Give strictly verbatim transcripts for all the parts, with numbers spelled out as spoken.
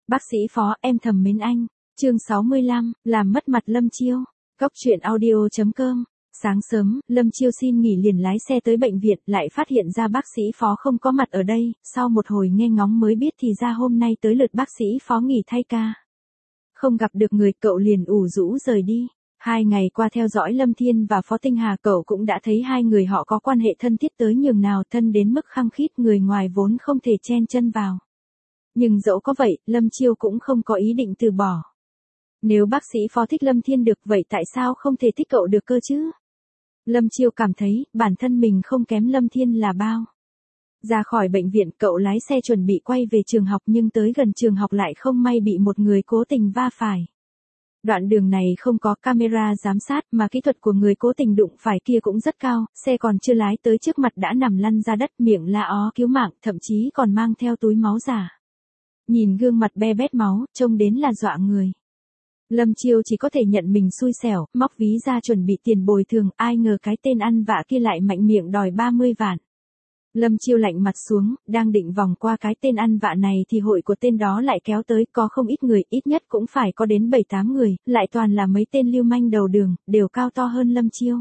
Bác sĩ Phó, em thầm mến anh. Chương sáu mươi lăm, làm mất mặt Lâm Chiêu. Góc truyện audio chấm com. Sáng sớm, Lâm Chiêu xin nghỉ liền lái xe tới bệnh viện, lại phát hiện ra bác sĩ Phó không có mặt ở đây, sau một hồi nghe ngóng mới biết thì ra hôm nay tới lượt bác sĩ Phó nghỉ thay ca. Không gặp được người, cậu liền ủ rũ rời đi. Hai ngày qua theo dõi Lâm Thiên và Phó Tinh Hà, cậu cũng đã thấy hai người họ có quan hệ thân thiết tới nhường nào, thân đến mức khăng khít, người ngoài vốn không thể chen chân vào. Nhưng dẫu có vậy, Lâm Chiêu cũng không có ý định từ bỏ. Nếu bác sĩ Phó thích Lâm Thiên được, vậy tại sao không thể thích cậu được cơ chứ? Lâm Chiêu cảm thấy, bản thân mình không kém Lâm Thiên là bao. Ra khỏi bệnh viện, cậu lái xe chuẩn bị quay về trường học, nhưng tới gần trường học lại không may bị một người cố tình va phải. Đoạn đường này không có camera giám sát, mà kỹ thuật của người cố tình đụng phải kia cũng rất cao, xe còn chưa lái tới trước mặt đã nằm lăn ra đất, miệng la ó cứu mạng, thậm chí còn mang theo túi máu giả. Nhìn gương mặt be bét máu, trông đến là dọa người. Lâm Chiêu chỉ có thể nhận mình xui xẻo, móc ví ra chuẩn bị tiền bồi thường, ai ngờ cái tên ăn vạ kia lại mạnh miệng đòi ba mươi vạn. Lâm Chiêu lạnh mặt xuống, đang định vòng qua cái tên ăn vạ này thì hội của tên đó lại kéo tới, có không ít người, ít nhất cũng phải có đến bảy tám người, lại toàn là mấy tên lưu manh đầu đường, đều cao to hơn Lâm Chiêu.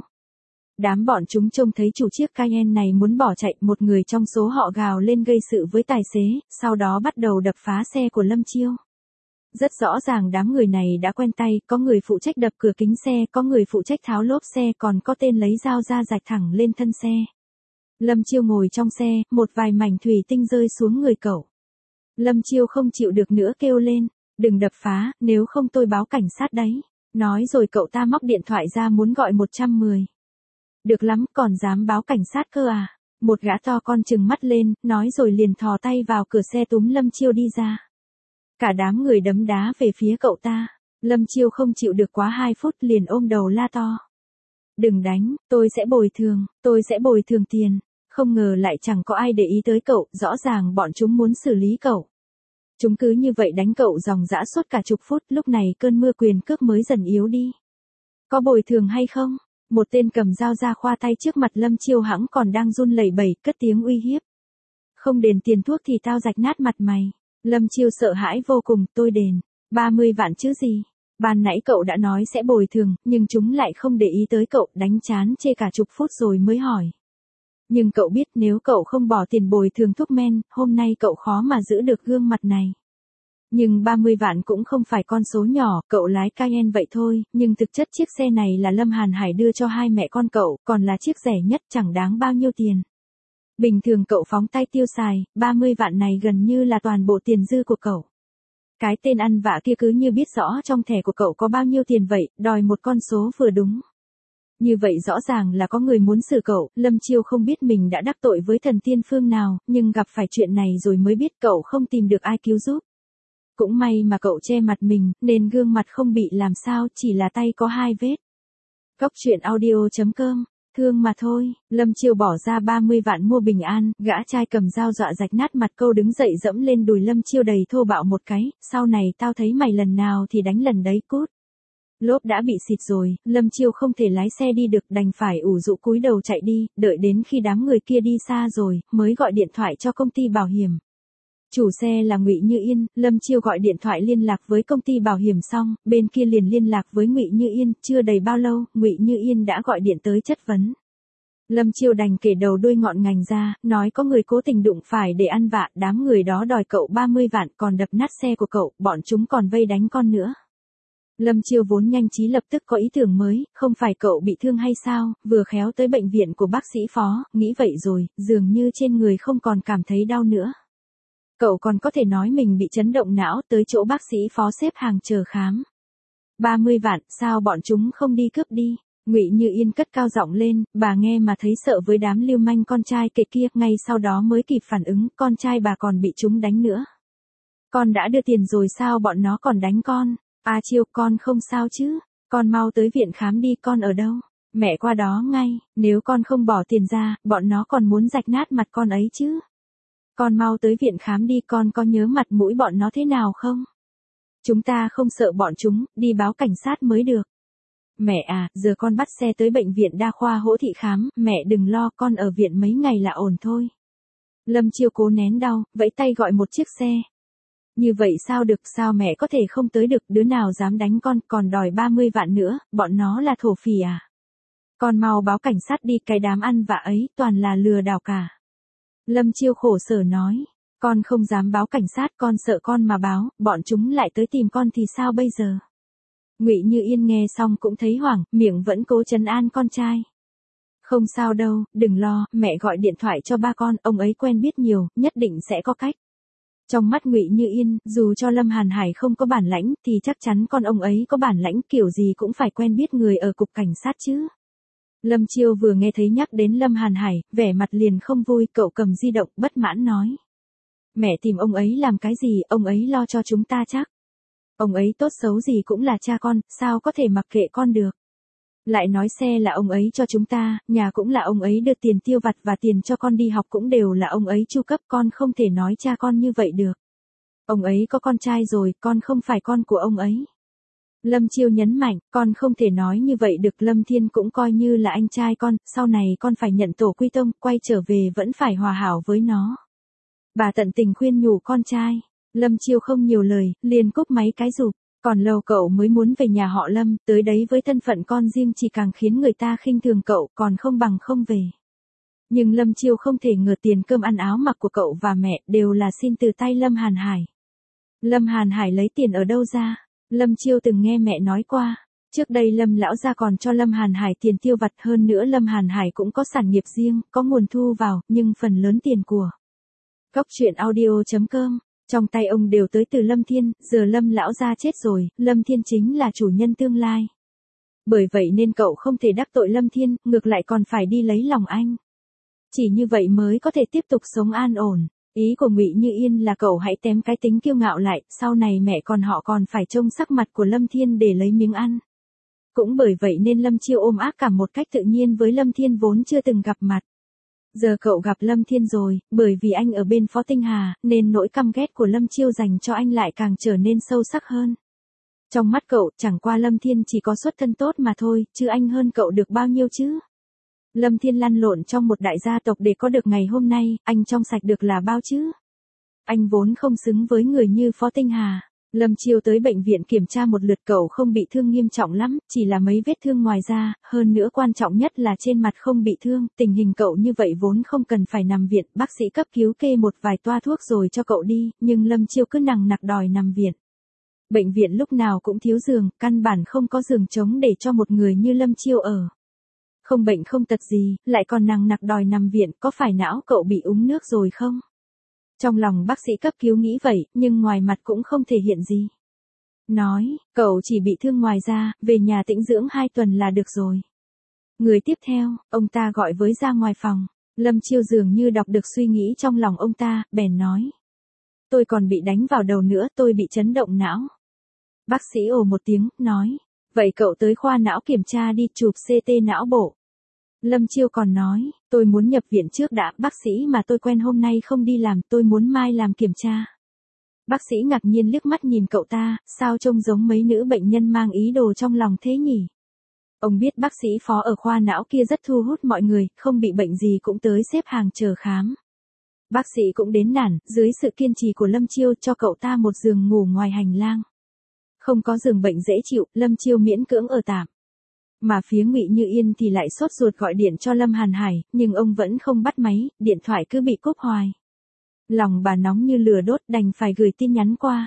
Đám bọn chúng trông thấy chủ chiếc Cayenne này muốn bỏ chạy, một người trong số họ gào lên gây sự với tài xế, sau đó bắt đầu đập phá xe của Lâm Chiêu. Rất rõ ràng đám người này đã quen tay, có người phụ trách đập cửa kính xe, có người phụ trách tháo lốp xe, còn có tên lấy dao ra rạch thẳng lên thân xe. Lâm Chiêu ngồi trong xe, một vài mảnh thủy tinh rơi xuống người cậu. Lâm Chiêu không chịu được nữa kêu lên, đừng đập phá, nếu không tôi báo cảnh sát đấy. Nói rồi cậu ta móc điện thoại ra muốn gọi một trăm mười. Được lắm, còn dám báo cảnh sát cơ à? Một gã to con trừng mắt lên, nói rồi liền thò tay vào cửa xe túm Lâm Chiêu đi ra. Cả đám người đấm đá về phía cậu ta. Lâm Chiêu không chịu được quá hai phút liền ôm đầu la to. Đừng đánh, tôi sẽ bồi thường, tôi sẽ bồi thường tiền. Không ngờ lại chẳng có ai để ý tới cậu, rõ ràng bọn chúng muốn xử lý cậu. Chúng cứ như vậy đánh cậu ròng rã suốt cả chục phút, lúc này cơn mưa quyền cước mới dần yếu đi. Có bồi thường hay không? Một tên cầm dao ra khoa tay trước mặt Lâm Chiêu, hẵng còn đang run lẩy bẩy, cất tiếng uy hiếp. Không đền tiền thuốc thì tao rạch nát mặt mày. Lâm Chiêu sợ hãi vô cùng, tôi đền. ba mươi vạn chứ gì? Ban nãy cậu đã nói sẽ bồi thường, nhưng chúng lại không để ý tới cậu, đánh chán chê cả chục phút rồi mới hỏi. Nhưng cậu biết nếu cậu không bỏ tiền bồi thường thuốc men, hôm nay cậu khó mà giữ được gương mặt này. Nhưng ba mươi vạn cũng không phải con số nhỏ, cậu lái Cayenne vậy thôi, nhưng thực chất chiếc xe này là Lâm Hàn Hải đưa cho hai mẹ con cậu, còn là chiếc rẻ nhất, chẳng đáng bao nhiêu tiền. Bình thường cậu phóng tay tiêu xài, ba mươi vạn này gần như là toàn bộ tiền dư của cậu. Cái tên ăn vạ kia cứ như biết rõ trong thẻ của cậu có bao nhiêu tiền vậy, đòi một con số vừa đúng. Như vậy rõ ràng là có người muốn xử cậu. Lâm Chiêu không biết mình đã đắc tội với thần tiên phương nào, nhưng gặp phải chuyện này rồi mới biết cậu không tìm được ai cứu giúp. Cũng may mà cậu che mặt mình, nên gương mặt không bị làm sao, chỉ là tay có hai vết. Góc truyện audio chấm com. Thương mà thôi. Lâm Chiêu bỏ ra ba mươi vạn mua bình an, gã trai cầm dao dọa rạch nát mặt câu, đứng dậy dẫm lên đùi Lâm Chiêu đầy thô bạo một cái, sau này tao thấy mày lần nào thì đánh lần đấy cút. Lốp đã bị xịt rồi, Lâm Chiêu không thể lái xe đi được, đành phải ủ rũ cúi đầu chạy đi, đợi đến khi đám người kia đi xa rồi, mới gọi điện thoại cho công ty bảo hiểm. Chủ xe là Ngụy Như Yên. Lâm Chiêu gọi điện thoại liên lạc với công ty bảo hiểm xong, bên kia liền liên lạc với Ngụy Như Yên, chưa đầy bao lâu, Ngụy Như Yên đã gọi điện tới chất vấn. Lâm Chiêu đành kể đầu đuôi ngọn ngành ra, nói có người cố tình đụng phải để ăn vạ, đám người đó đòi cậu ba mươi vạn, còn đập nát xe của cậu, bọn chúng còn vây đánh con nữa. Lâm Chiêu vốn nhanh trí lập tức có ý tưởng mới, không phải cậu bị thương hay sao, vừa khéo tới bệnh viện của bác sĩ Phó, nghĩ vậy rồi, dường như trên người không còn cảm thấy đau nữa. Cậu còn có thể nói mình bị chấn động não, tới chỗ bác sĩ Phó xếp hàng chờ khám. ba mươi vạn, sao bọn chúng không đi cướp đi? Ngụy Như Yên cất cao giọng lên, bà nghe mà thấy sợ với đám lưu manh con trai kệ kia, ngay sau đó mới kịp phản ứng, con trai bà còn bị chúng đánh nữa. Con đã đưa tiền rồi sao bọn nó còn đánh con? A Chiêu, con không sao chứ? Con mau tới viện khám đi, con ở đâu? Mẹ qua đó ngay, nếu con không bỏ tiền ra, bọn nó còn muốn rạch nát mặt con ấy chứ. Con mau tới viện khám đi, con có nhớ mặt mũi bọn nó thế nào không? Chúng ta không sợ bọn chúng, đi báo cảnh sát mới được. Mẹ à, giờ con bắt xe tới bệnh viện đa khoa Hỗ Thị khám, mẹ đừng lo, con ở viện mấy ngày là ổn thôi. Lâm Chiêu cố nén đau, vẫy tay gọi một chiếc xe. Như vậy sao được, sao mẹ có thể không tới được, đứa nào dám đánh con, còn đòi ba mươi vạn nữa, bọn nó là thổ phỉ à? Con mau báo cảnh sát đi, cái đám ăn vạ ấy, toàn là lừa đảo cả. Lâm Chiêu khổ sở nói, con không dám báo cảnh sát, con sợ con mà báo, bọn chúng lại tới tìm con thì sao bây giờ? Ngụy Như Yên nghe xong cũng thấy hoảng, miệng vẫn cố trấn an con trai. Không sao đâu, đừng lo, mẹ gọi điện thoại cho ba con, ông ấy quen biết nhiều, nhất định sẽ có cách. Trong mắt Ngụy Như Yên, dù cho Lâm Hàn Hải không có bản lãnh, thì chắc chắn con ông ấy có bản lãnh, kiểu gì cũng phải quen biết người ở cục cảnh sát chứ. Lâm Chiêu vừa nghe thấy nhắc đến Lâm Hàn Hải, vẻ mặt liền không vui, cậu cầm di động, bất mãn nói. Mẹ tìm ông ấy làm cái gì, ông ấy lo cho chúng ta chắc. Ông ấy tốt xấu gì cũng là cha con, sao có thể mặc kệ con được. Lại nói xe là ông ấy cho chúng ta, nhà cũng là ông ấy đưa tiền tiêu vặt và tiền cho con đi học cũng đều là ông ấy chu cấp, con không thể nói cha con như vậy được. Ông ấy có con trai rồi, con không phải con của ông ấy. Lâm Chiêu nhấn mạnh, con không thể nói như vậy được, Lâm Thiên cũng coi như là anh trai con, sau này con phải nhận tổ quy tông, quay trở về vẫn phải hòa hảo với nó. Bà tận tình khuyên nhủ con trai. Lâm Chiêu không nhiều lời, liền cúp máy cái rụp. Còn lâu cậu mới muốn về nhà họ Lâm, tới đấy với thân phận con riêng chỉ càng khiến người ta khinh thường cậu, còn không bằng không về. Nhưng Lâm Chiêu không thể ngờ tiền cơm ăn áo mặc của cậu và mẹ đều là xin từ tay Lâm Hàn Hải. Lâm Hàn Hải lấy tiền ở đâu ra? Lâm Chiêu từng nghe mẹ nói qua. Trước đây Lâm lão gia còn cho Lâm Hàn Hải tiền tiêu vặt, hơn nữa Lâm Hàn Hải cũng có sản nghiệp riêng, có nguồn thu vào, nhưng phần lớn tiền của Cốc truyện audio chấm com trong tay ông đều tới từ Lâm Thiên, giờ Lâm lão gia chết rồi, Lâm Thiên chính là chủ nhân tương lai. Bởi vậy nên cậu không thể đắc tội Lâm Thiên, ngược lại còn phải đi lấy lòng anh. Chỉ như vậy mới có thể tiếp tục sống an ổn. Ý của Ngụy Như Yên là cậu hãy tém cái tính kiêu ngạo lại, sau này mẹ con họ còn phải trông sắc mặt của Lâm Thiên để lấy miếng ăn. Cũng bởi vậy nên Lâm Chiêu ôm ác cảm một cách tự nhiên với Lâm Thiên vốn chưa từng gặp mặt. Giờ cậu gặp Lâm Thiên rồi, bởi vì anh ở bên Phó Tinh Hà, nên nỗi căm ghét của Lâm Chiêu dành cho anh lại càng trở nên sâu sắc hơn. Trong mắt cậu, chẳng qua Lâm Thiên chỉ có xuất thân tốt mà thôi, chứ anh hơn cậu được bao nhiêu chứ? Lâm Thiên lăn lộn trong một đại gia tộc để có được ngày hôm nay, anh trong sạch được là bao chứ? Anh vốn không xứng với người như Phó Tinh Hà. Lâm Chiêu tới bệnh viện kiểm tra một lượt, cậu không bị thương nghiêm trọng lắm, chỉ là mấy vết thương ngoài da, hơn nữa quan trọng nhất là trên mặt không bị thương, tình hình cậu như vậy vốn không cần phải nằm viện, bác sĩ cấp cứu kê một vài toa thuốc rồi cho cậu đi, nhưng Lâm Chiêu cứ nằng nặc đòi nằm viện. Bệnh viện lúc nào cũng thiếu giường, căn bản không có giường trống để cho một người như Lâm Chiêu ở. Không bệnh không tật gì, lại còn nằng nặc đòi nằm viện, có phải não cậu bị úng nước rồi không? Trong lòng bác sĩ cấp cứu nghĩ vậy, nhưng ngoài mặt cũng không thể hiện gì. Nói, cậu chỉ bị thương ngoài da, về nhà tĩnh dưỡng hai tuần là được rồi. Người tiếp theo, ông ta gọi với ra ngoài phòng. Lâm Chiêu dường như đọc được suy nghĩ trong lòng ông ta, bèn nói. Tôi còn bị đánh vào đầu nữa, tôi bị chấn động não. Bác sĩ ồ một tiếng, nói. Vậy cậu tới khoa não kiểm tra đi, chụp xê tê não bộ. Lâm Chiêu còn nói, tôi muốn nhập viện trước đã, bác sĩ mà tôi quen hôm nay không đi làm, tôi muốn mai làm kiểm tra. Bác sĩ ngạc nhiên liếc mắt nhìn cậu ta, sao trông giống mấy nữ bệnh nhân mang ý đồ trong lòng thế nhỉ? Ông biết bác sĩ Phó ở khoa não kia rất thu hút mọi người, không bị bệnh gì cũng tới xếp hàng chờ khám. Bác sĩ cũng đến nản, dưới sự kiên trì của Lâm Chiêu cho cậu ta một giường ngủ ngoài hành lang. Không có giường bệnh dễ chịu, Lâm Chiêu miễn cưỡng ở tạm. Mà phía Ngụy Như Yên thì lại sốt ruột gọi điện cho Lâm Hàn Hải, nhưng ông vẫn không bắt máy, điện thoại cứ bị cúp hoài. Lòng bà nóng như lửa đốt, đành phải gửi tin nhắn qua.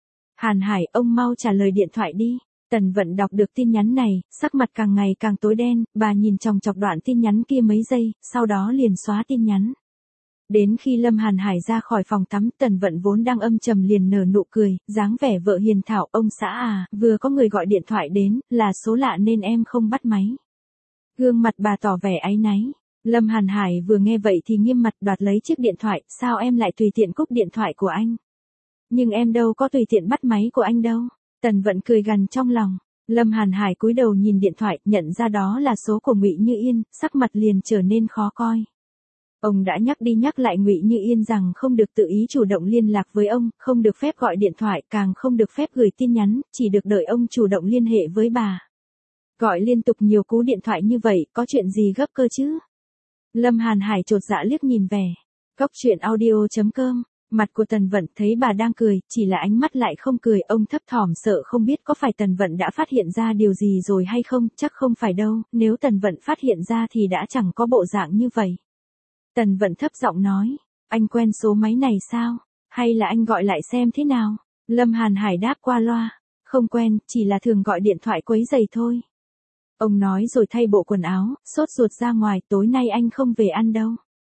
Hàn Hải, ông mau trả lời điện thoại đi. Tần Vận đọc được tin nhắn này, sắc mặt càng ngày càng tối đen, bà nhìn chòng chọc đoạn tin nhắn kia mấy giây, sau đó liền xóa tin nhắn. Đến khi Lâm Hàn Hải ra khỏi phòng tắm, Tần Vận vốn đang âm trầm liền nở nụ cười, dáng vẻ vợ hiền thảo, ông xã à, vừa có người gọi điện thoại đến, là số lạ nên em không bắt máy. Gương mặt bà tỏ vẻ áy náy. Lâm Hàn Hải vừa nghe vậy thì nghiêm mặt đoạt lấy chiếc điện thoại, sao em lại tùy tiện cúp điện thoại của anh? Nhưng em đâu có tùy tiện bắt máy của anh đâu. Tần Vận cười gằn trong lòng. Lâm Hàn Hải cúi đầu nhìn điện thoại, nhận ra đó là số của Ngụy Như Yên, sắc mặt liền trở nên khó coi. Ông đã nhắc đi nhắc lại Ngụy Như Yên rằng không được tự ý chủ động liên lạc với ông, không được phép gọi điện thoại, càng không được phép gửi tin nhắn, chỉ được đợi ông chủ động liên hệ với bà. Gọi liên tục nhiều cú điện thoại như vậy, có chuyện gì gấp cơ chứ? Lâm Hàn Hải chột dạ liếc nhìn vẻ. Cốc truyện audio chấm com Mặt của Tần Vận thấy bà đang cười, chỉ là ánh mắt lại không cười, ông thấp thỏm sợ không biết có phải Tần Vận đã phát hiện ra điều gì rồi hay không, chắc không phải đâu, nếu Tần Vận phát hiện ra thì đã chẳng có bộ dạng như vậy. Tần Vận thấp giọng nói, anh quen số máy này sao? Hay là anh gọi lại xem thế nào? Lâm Hàn Hải đáp qua loa, không quen, chỉ là thường gọi điện thoại quấy rầy thôi. Ông nói rồi thay bộ quần áo, sốt ruột ra ngoài, tối nay anh không về ăn đâu.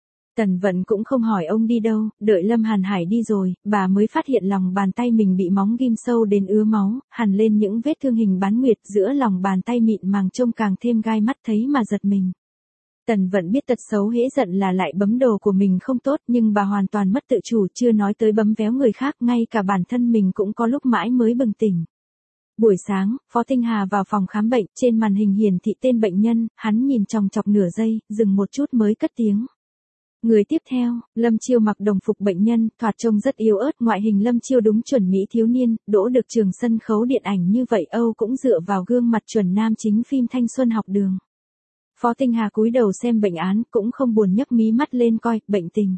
Tần Vận cũng không hỏi ông đi đâu, đợi Lâm Hàn Hải đi rồi, bà mới phát hiện lòng bàn tay mình bị móng ghim sâu đến ứa máu, hằn lên những vết thương hình bán nguyệt giữa lòng bàn tay mịn màng trông càng thêm gai mắt thấy mà giật mình. Tần Vận biết tật xấu hễ giận là lại bấm đồ của mình không tốt nhưng bà hoàn toàn mất tự chủ chưa nói tới bấm véo người khác ngay cả bản thân mình cũng có lúc mãi mới bừng tỉnh. Buổi sáng, Phó Tinh Hà vào phòng khám bệnh, trên màn hình hiển thị tên bệnh nhân, hắn nhìn chòng chọc nửa giây, dừng một chút mới cất tiếng. Người tiếp theo, Lâm Chiêu mặc đồng phục bệnh nhân, thoạt trông rất yếu ớt, ngoại hình Lâm Chiêu đúng chuẩn mỹ thiếu niên, đỗ được trường sân khấu điện ảnh như vậy Âu cũng dựa vào gương mặt chuẩn nam chính phim thanh xuân học đường. Phó Tinh Hà cúi đầu xem bệnh án, cũng không buồn nhấc mí mắt lên coi, bệnh tình.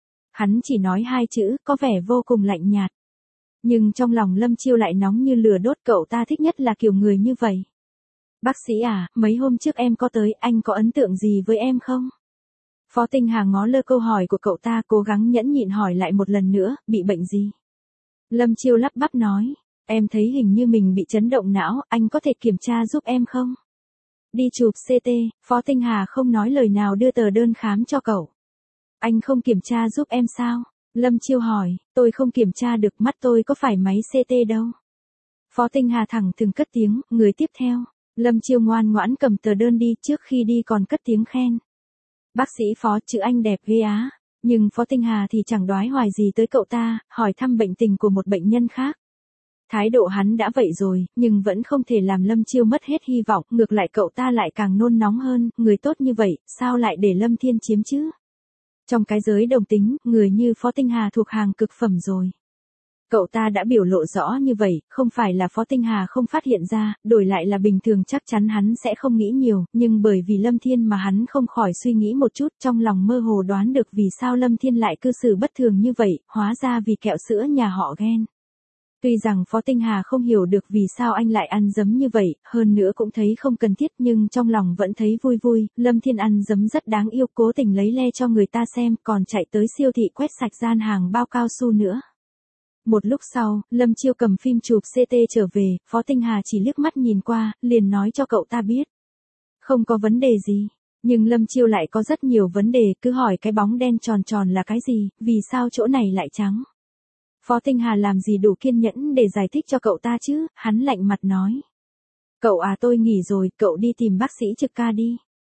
Hắn chỉ nói hai chữ, có vẻ vô cùng lạnh nhạt. Nhưng trong lòng Lâm Chiêu lại nóng như lửa đốt, cậu ta thích nhất là kiểu người như vậy. Bác sĩ à, mấy hôm trước em có tới, anh có ấn tượng gì với em không? Phó Tinh Hà ngó lơ câu hỏi của cậu ta, cố gắng nhẫn nhịn hỏi lại một lần nữa, bị bệnh gì? Lâm Chiêu lắp bắp nói, em thấy hình như mình bị chấn động não, anh có thể kiểm tra giúp em không? Đi chụp xê tê, Phó Tinh Hà không nói lời nào đưa tờ đơn khám cho cậu. Anh không kiểm tra giúp em sao? Lâm Chiêu hỏi, tôi không kiểm tra được, mắt tôi có phải máy xê tê đâu. Phó Tinh Hà thẳng thừng cất tiếng, người tiếp theo. Lâm Chiêu ngoan ngoãn cầm tờ đơn đi, trước khi đi còn cất tiếng khen. Bác sĩ Phó, chữ anh đẹp ghê á. Nhưng Phó Tinh Hà thì chẳng đoái hoài gì tới cậu ta, hỏi thăm bệnh tình của một bệnh nhân khác. Thái độ hắn đã vậy rồi, nhưng vẫn không thể làm Lâm Chiêu mất hết hy vọng, ngược lại cậu ta lại càng nôn nóng hơn, người tốt như vậy, sao lại để Lâm Thiên chiếm chứ? Trong cái giới đồng tính, người như Phó Tinh Hà thuộc hàng cực phẩm rồi. Cậu ta đã biểu lộ rõ như vậy, không phải là Phó Tinh Hà không phát hiện ra, đổi lại là bình thường chắc chắn hắn sẽ không nghĩ nhiều, nhưng bởi vì Lâm Thiên mà hắn không khỏi suy nghĩ một chút, trong lòng mơ hồ đoán được vì sao Lâm Thiên lại cư xử bất thường như vậy, hóa ra vì kẹo sữa nhà họ ghen. Tuy rằng Phó Tinh Hà không hiểu được vì sao anh lại ăn dấm như vậy, hơn nữa cũng thấy không cần thiết nhưng trong lòng vẫn thấy vui vui, Lâm Thiên ăn dấm rất đáng yêu, cố tình lấy le cho người ta xem, còn chạy tới siêu thị quét sạch gian hàng bao cao su nữa. Một lúc sau, Lâm Chiêu cầm phim chụp xê tê trở về, Phó Tinh Hà chỉ liếc mắt nhìn qua, liền nói cho cậu ta biết. Không có vấn đề gì, nhưng Lâm Chiêu lại có rất nhiều vấn đề, cứ hỏi cái bóng đen tròn tròn là cái gì, vì sao chỗ này lại trắng. Phó Tinh Hà làm gì đủ kiên nhẫn để giải thích cho cậu ta chứ, hắn lạnh mặt nói. Cậu à, tôi nghỉ rồi, cậu đi tìm bác sĩ trực ca đi.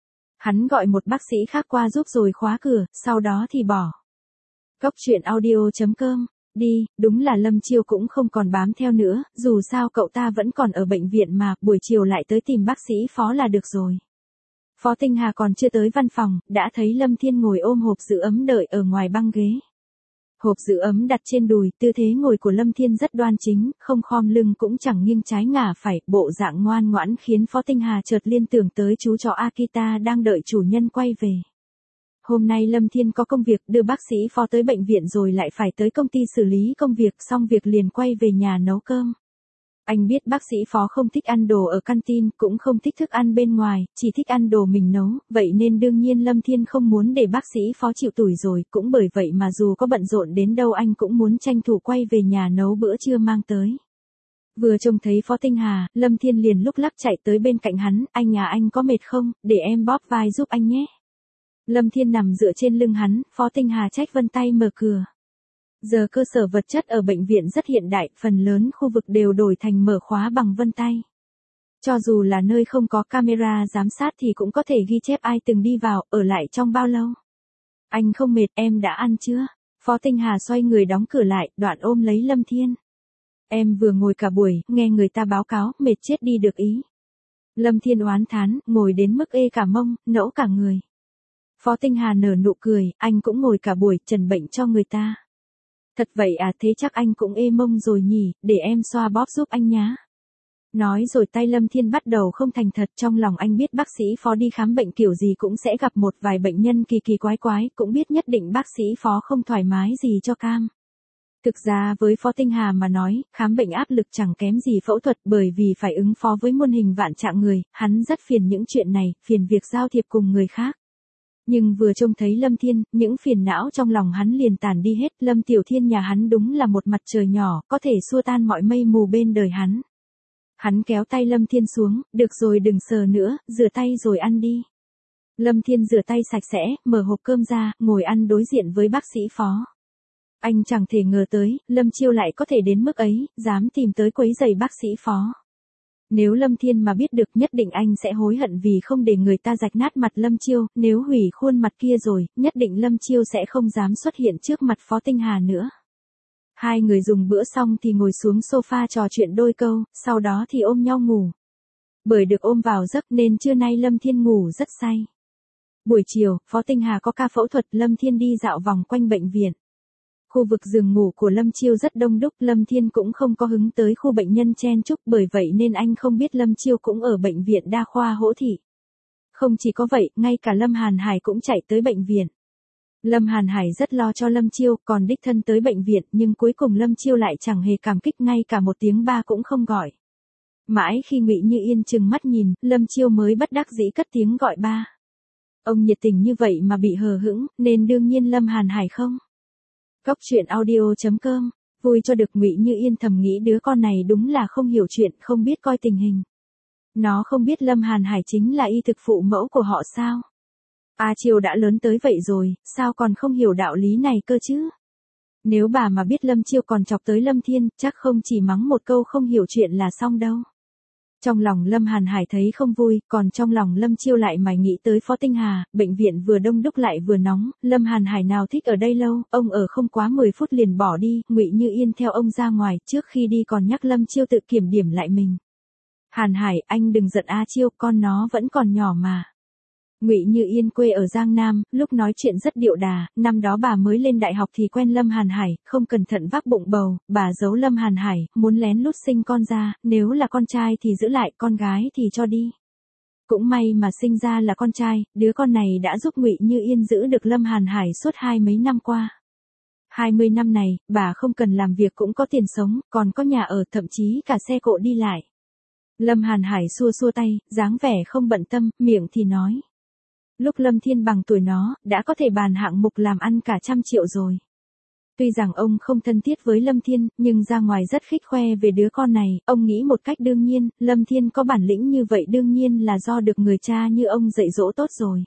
Hắn gọi một bác sĩ khác qua giúp rồi khóa cửa, sau đó thì bỏ. Cốc truyện audio chấm com, đi, đúng là Lâm Chiêu cũng không còn bám theo nữa, dù sao cậu ta vẫn còn ở bệnh viện mà, buổi chiều lại tới tìm bác sĩ Phó là được rồi. Phó Tinh Hà còn chưa tới văn phòng, đã thấy Lâm Thiên ngồi ôm hộp giữ ấm đợi ở ngoài băng ghế. Hộp giữ ấm đặt trên đùi, tư thế ngồi của Lâm Thiên rất đoan chính, không khom lưng cũng chẳng nghiêng trái ngả phải, bộ dạng ngoan ngoãn khiến Phó Tinh Hà chợt liên tưởng tới chú chó Akita đang đợi chủ nhân quay về. Hôm nay Lâm Thiên có công việc đưa bác sĩ Phó tới bệnh viện rồi lại phải tới công ty xử lý công việc, xong việc liền quay về nhà nấu cơm. Anh biết bác sĩ Phó không thích ăn đồ ở canteen, cũng không thích thức ăn bên ngoài, chỉ thích ăn đồ mình nấu, vậy nên đương nhiên Lâm Thiên không muốn để bác sĩ Phó chịu tủi rồi, cũng bởi vậy mà dù có bận rộn đến đâu anh cũng muốn tranh thủ quay về nhà nấu bữa trưa mang tới. Vừa trông thấy Phó Tinh Hà, Lâm Thiên liền lúc lắc chạy tới bên cạnh hắn, anh à anh có mệt không, để em bóp vai giúp anh nhé. Lâm Thiên nằm dựa trên lưng hắn, Phó Tinh Hà chách vân tay mở cửa. Giờ cơ sở vật chất ở bệnh viện rất hiện đại, phần lớn khu vực đều đổi thành mở khóa bằng vân tay. Cho dù là nơi không có camera giám sát thì cũng có thể ghi chép ai từng đi vào, ở lại trong bao lâu. Anh không mệt, em đã ăn chưa? Phó Tinh Hà xoay người đóng cửa lại, đoạn ôm lấy Lâm Thiên. Em vừa ngồi cả buổi, nghe người ta báo cáo, mệt chết đi được ý. Lâm Thiên oán thán, ngồi đến mức ê cả mông, nẫu cả người. Phó Tinh Hà nở nụ cười, anh cũng ngồi cả buổi, trần bệnh cho người ta. Thật vậy à, thế chắc anh cũng ê mông rồi nhỉ, để em xoa bóp giúp anh nhá. Nói rồi tay Lâm Thiên bắt đầu không thành thật, trong lòng anh biết bác sĩ Phó đi khám bệnh kiểu gì cũng sẽ gặp một vài bệnh nhân kỳ kỳ quái quái, cũng biết nhất định bác sĩ Phó không thoải mái gì cho cam. Thực ra với Phó Tinh Hà mà nói, khám bệnh áp lực chẳng kém gì phẫu thuật bởi vì phải ứng phó với muôn hình vạn trạng người, hắn rất phiền những chuyện này, phiền việc giao thiệp cùng người khác. Nhưng vừa trông thấy Lâm Thiên, những phiền não trong lòng hắn liền tàn đi hết, Lâm Tiểu Thiên nhà hắn đúng là một mặt trời nhỏ, có thể xua tan mọi mây mù bên đời hắn. Hắn kéo tay Lâm Thiên xuống, được rồi đừng sờ nữa, rửa tay rồi ăn đi. Lâm Thiên rửa tay sạch sẽ, mở hộp cơm ra, ngồi ăn đối diện với bác sĩ Phó. Anh chẳng thể ngờ tới, Lâm Chiêu lại có thể đến mức ấy, dám tìm tới quấy rầy bác sĩ Phó. Nếu Lâm Thiên mà biết được nhất định anh sẽ hối hận vì không để người ta rạch nát mặt Lâm Chiêu, nếu hủy khuôn mặt kia rồi, nhất định Lâm Chiêu sẽ không dám xuất hiện trước mặt Phó Tinh Hà nữa. Hai người dùng bữa xong thì ngồi xuống sofa trò chuyện đôi câu, sau đó thì ôm nhau ngủ. Bởi được ôm vào giấc nên trưa nay Lâm Thiên ngủ rất say. Buổi chiều, Phó Tinh Hà có ca phẫu thuật, Lâm Thiên đi dạo vòng quanh bệnh viện. Khu vực giường ngủ của Lâm Chiêu rất đông đúc, Lâm Thiên cũng không có hứng tới khu bệnh nhân chen chúc, bởi vậy nên anh không biết Lâm Chiêu cũng ở bệnh viện đa khoa Hỗ Thị. Không chỉ có vậy, ngay cả Lâm Hàn Hải cũng chạy tới bệnh viện. Lâm Hàn Hải rất lo cho Lâm Chiêu, còn đích thân tới bệnh viện, nhưng cuối cùng Lâm Chiêu lại chẳng hề cảm kích, ngay cả một tiếng ba cũng không gọi. Mãi khi Ngụy Như Yên trừng mắt nhìn, Lâm Chiêu mới bất đắc dĩ cất tiếng gọi ba. Ông nhiệt tình như vậy mà bị hờ hững, nên đương nhiên Lâm Hàn Hải không. Góc truyện audio chấm com, vui cho được. Ngụy Như Yên thầm nghĩ đứa con này đúng là không hiểu chuyện, không biết coi tình hình. Nó không biết Lâm Hàn Hải chính là y thực phụ mẫu của họ sao? A Chiêu đã lớn tới vậy rồi, sao còn không hiểu đạo lý này cơ chứ? Nếu bà mà biết Lâm Chiêu còn chọc tới Lâm Thiên, chắc không chỉ mắng một câu không hiểu chuyện là xong đâu. Trong lòng Lâm Hàn Hải thấy không vui, còn trong lòng Lâm Chiêu lại mải nghĩ tới Phó Tinh Hà, bệnh viện vừa đông đúc lại vừa nóng, Lâm Hàn Hải nào thích ở đây lâu, ông ở không quá mười phút liền bỏ đi, Ngụy Như Yên theo ông ra ngoài, trước khi đi còn nhắc Lâm Chiêu tự kiểm điểm lại mình. Hàn Hải, anh đừng giận A Chiêu, con nó vẫn còn nhỏ mà. Ngụy Như Yên quê ở Giang Nam, lúc nói chuyện rất điệu đà, năm đó bà mới lên đại học thì quen Lâm Hàn Hải, không cẩn thận vác bụng bầu, bà giấu Lâm Hàn Hải, muốn lén lút sinh con ra, nếu là con trai thì giữ lại, con gái thì cho đi. Cũng may mà sinh ra là con trai, đứa con này đã giúp Ngụy Như Yên giữ được Lâm Hàn Hải suốt hai mấy năm qua. Hai mươi năm này, bà không cần làm việc cũng có tiền sống, còn có nhà ở, thậm chí cả xe cộ đi lại. Lâm Hàn Hải xua xua tay, dáng vẻ không bận tâm, miệng thì nói. Lúc Lâm Thiên bằng tuổi nó, đã có thể bàn hạng mục làm ăn cả trăm triệu rồi. Tuy rằng ông không thân thiết với Lâm Thiên, nhưng ra ngoài rất khích khoe về đứa con này, ông nghĩ một cách đương nhiên, Lâm Thiên có bản lĩnh như vậy đương nhiên là do được người cha như ông dạy dỗ tốt rồi.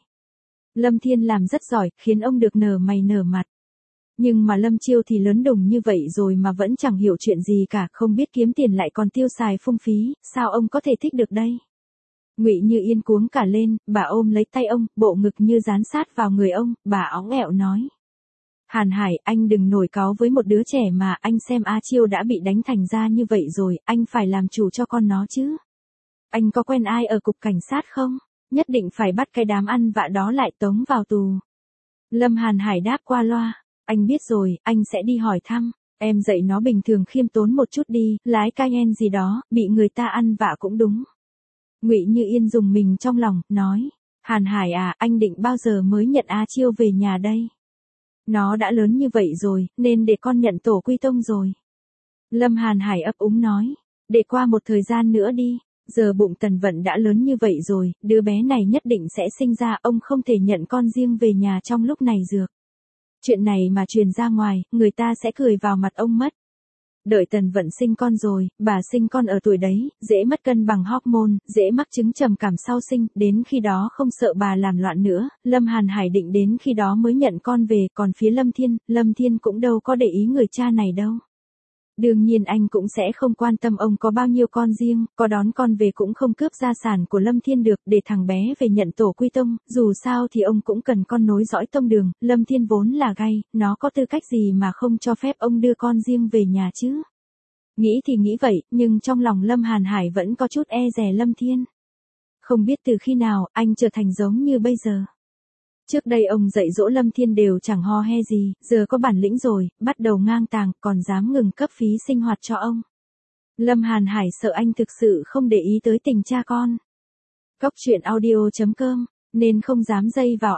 Lâm Thiên làm rất giỏi, khiến ông được nở mày nở mặt. Nhưng mà Lâm Chiêu thì lớn đùng như vậy rồi mà vẫn chẳng hiểu chuyện gì cả, không biết kiếm tiền lại còn tiêu xài phung phí, sao ông có thể thích được đây? Ngụy Như Yên cuống cả lên, bà ôm lấy tay ông, bộ ngực như dán sát vào người ông, bà óng ẹo nói. Hàn Hải, anh đừng nổi cáu với một đứa trẻ mà, anh xem A Chiêu đã bị đánh thành ra như vậy rồi, anh phải làm chủ cho con nó chứ. Anh có quen ai ở cục cảnh sát không? Nhất định phải bắt cái đám ăn vạ đó lại tống vào tù. Lâm Hàn Hải đáp qua loa, anh biết rồi, anh sẽ đi hỏi thăm, em dạy nó bình thường khiêm tốn một chút đi, lái cayenne gì đó, bị người ta ăn vạ cũng đúng. Ngụy Như Yên dùng mình trong lòng, nói, Hàn Hải à, anh định bao giờ mới nhận A Chiêu về nhà đây? Nó đã lớn như vậy rồi, nên để con nhận tổ quy tông rồi. Lâm Hàn Hải ấp úng nói, để qua một thời gian nữa đi, giờ bụng Tần Vận đã lớn như vậy rồi, đứa bé này nhất định sẽ sinh ra, ông không thể nhận con riêng về nhà trong lúc này dược. Chuyện này mà truyền ra ngoài, người ta sẽ cười vào mặt ông mất. Đợi Tần Vận sinh con rồi, bà sinh con ở tuổi đấy, dễ mất cân bằng hormone, dễ mắc chứng trầm cảm sau sinh, đến khi đó không sợ bà làm loạn nữa, Lâm Hàn Hải định đến khi đó mới nhận con về, còn phía Lâm Thiên, Lâm Thiên cũng đâu có để ý người cha này đâu. Đương nhiên anh cũng sẽ không quan tâm ông có bao nhiêu con riêng, có đón con về cũng không cướp gia sản của Lâm Thiên được, để thằng bé về nhận tổ quy tông, dù sao thì ông cũng cần con nối dõi tông đường, Lâm Thiên vốn là gay, nó có tư cách gì mà không cho phép ông đưa con riêng về nhà chứ? Nghĩ thì nghĩ vậy, nhưng trong lòng Lâm Hàn Hải vẫn có chút e dè Lâm Thiên. Không biết từ khi nào, anh trở thành giống như bây giờ. Trước đây ông dạy dỗ Lâm Thiên đều chẳng ho he gì, giờ có bản lĩnh rồi, bắt đầu ngang tàng, còn dám ngừng cấp phí sinh hoạt cho ông. Lâm Hàn Hải sợ anh thực sự không để ý tới tình cha con. Góc truyện audio chấm com, nên không dám dây vào anh.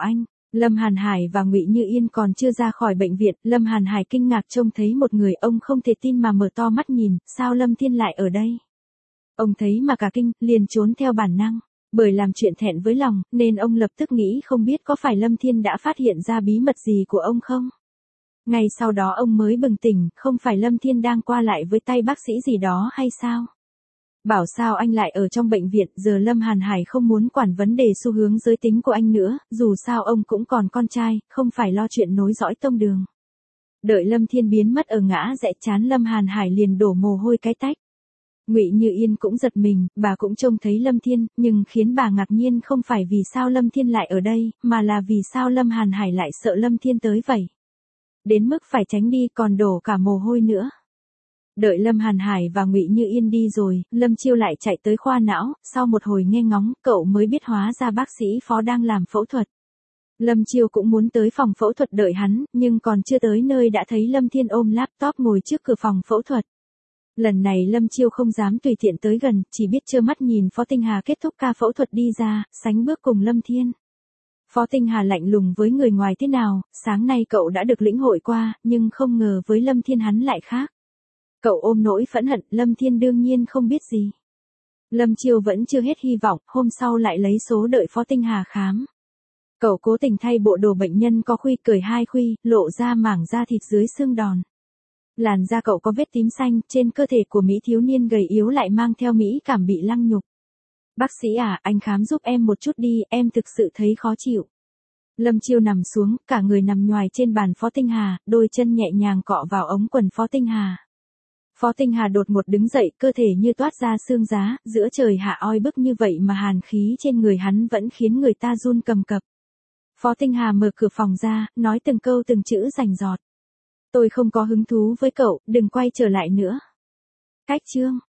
Lâm Hàn Hải và Ngụy Như Yên còn chưa ra khỏi bệnh viện, Lâm Hàn Hải kinh ngạc trông thấy một người, ông không thể tin mà mở to mắt nhìn, sao Lâm Thiên lại ở đây? Ông thấy mà cả kinh, liền trốn theo bản năng. Bởi làm chuyện thẹn với lòng, nên ông lập tức nghĩ không biết có phải Lâm Thiên đã phát hiện ra bí mật gì của ông không? Ngay sau đó ông mới bừng tỉnh, không phải Lâm Thiên đang qua lại với tay bác sĩ gì đó hay sao? Bảo sao anh lại ở trong bệnh viện, giờ Lâm Hàn Hải không muốn quản vấn đề xu hướng giới tính của anh nữa, dù sao ông cũng còn con trai, không phải lo chuyện nối dõi tông đường. Đợi Lâm Thiên biến mất ở ngã rẽ chán, Lâm Hàn Hải liền đổ mồ hôi cái tách. Ngụy Như Yên cũng giật mình, bà cũng trông thấy Lâm Thiên, nhưng khiến bà ngạc nhiên không phải vì sao Lâm Thiên lại ở đây, mà là vì sao Lâm Hàn Hải lại sợ Lâm Thiên tới vậy. Đến mức phải tránh đi, còn đổ cả mồ hôi nữa. Đợi Lâm Hàn Hải và Ngụy Như Yên đi rồi, Lâm Chiêu lại chạy tới khoa não, sau một hồi nghe ngóng, cậu mới biết hóa ra bác sĩ Phó đang làm phẫu thuật. Lâm Chiêu cũng muốn tới phòng phẫu thuật đợi hắn, nhưng còn chưa tới nơi đã thấy Lâm Thiên ôm laptop ngồi trước cửa phòng phẫu thuật. Lần này Lâm Chiêu không dám tùy tiện tới gần, chỉ biết trơ mắt nhìn Phó Tinh Hà kết thúc ca phẫu thuật đi ra, sánh bước cùng Lâm Thiên. Phó Tinh Hà lạnh lùng với người ngoài thế nào, sáng nay cậu đã được lĩnh hội qua, nhưng không ngờ với Lâm Thiên hắn lại khác. Cậu ôm nỗi phẫn hận, Lâm Thiên đương nhiên không biết gì. Lâm Chiêu vẫn chưa hết hy vọng, hôm sau lại lấy số đợi Phó Tinh Hà khám. Cậu cố tình thay bộ đồ bệnh nhân có khuy, cởi hai khuy, lộ ra mảng da thịt dưới xương đòn. Làn da cậu có vết tím xanh, trên cơ thể của Mỹ thiếu niên gầy yếu lại mang theo Mỹ cảm bị lăng nhục. Bác sĩ à, anh khám giúp em một chút đi, em thực sự thấy khó chịu. Lâm Chiêu nằm xuống, cả người nằm nhoài trên bàn Phó Tinh Hà, đôi chân nhẹ nhàng cọ vào ống quần Phó Tinh Hà. Phó Tinh Hà đột ngột đứng dậy, cơ thể như toát ra sương giá, giữa trời hạ oi bức như vậy mà hàn khí trên người hắn vẫn khiến người ta run cầm cập. Phó Tinh Hà mở cửa phòng ra, nói từng câu từng chữ rành rọt. Tôi không có hứng thú với cậu, đừng quay trở lại nữa. Cách chương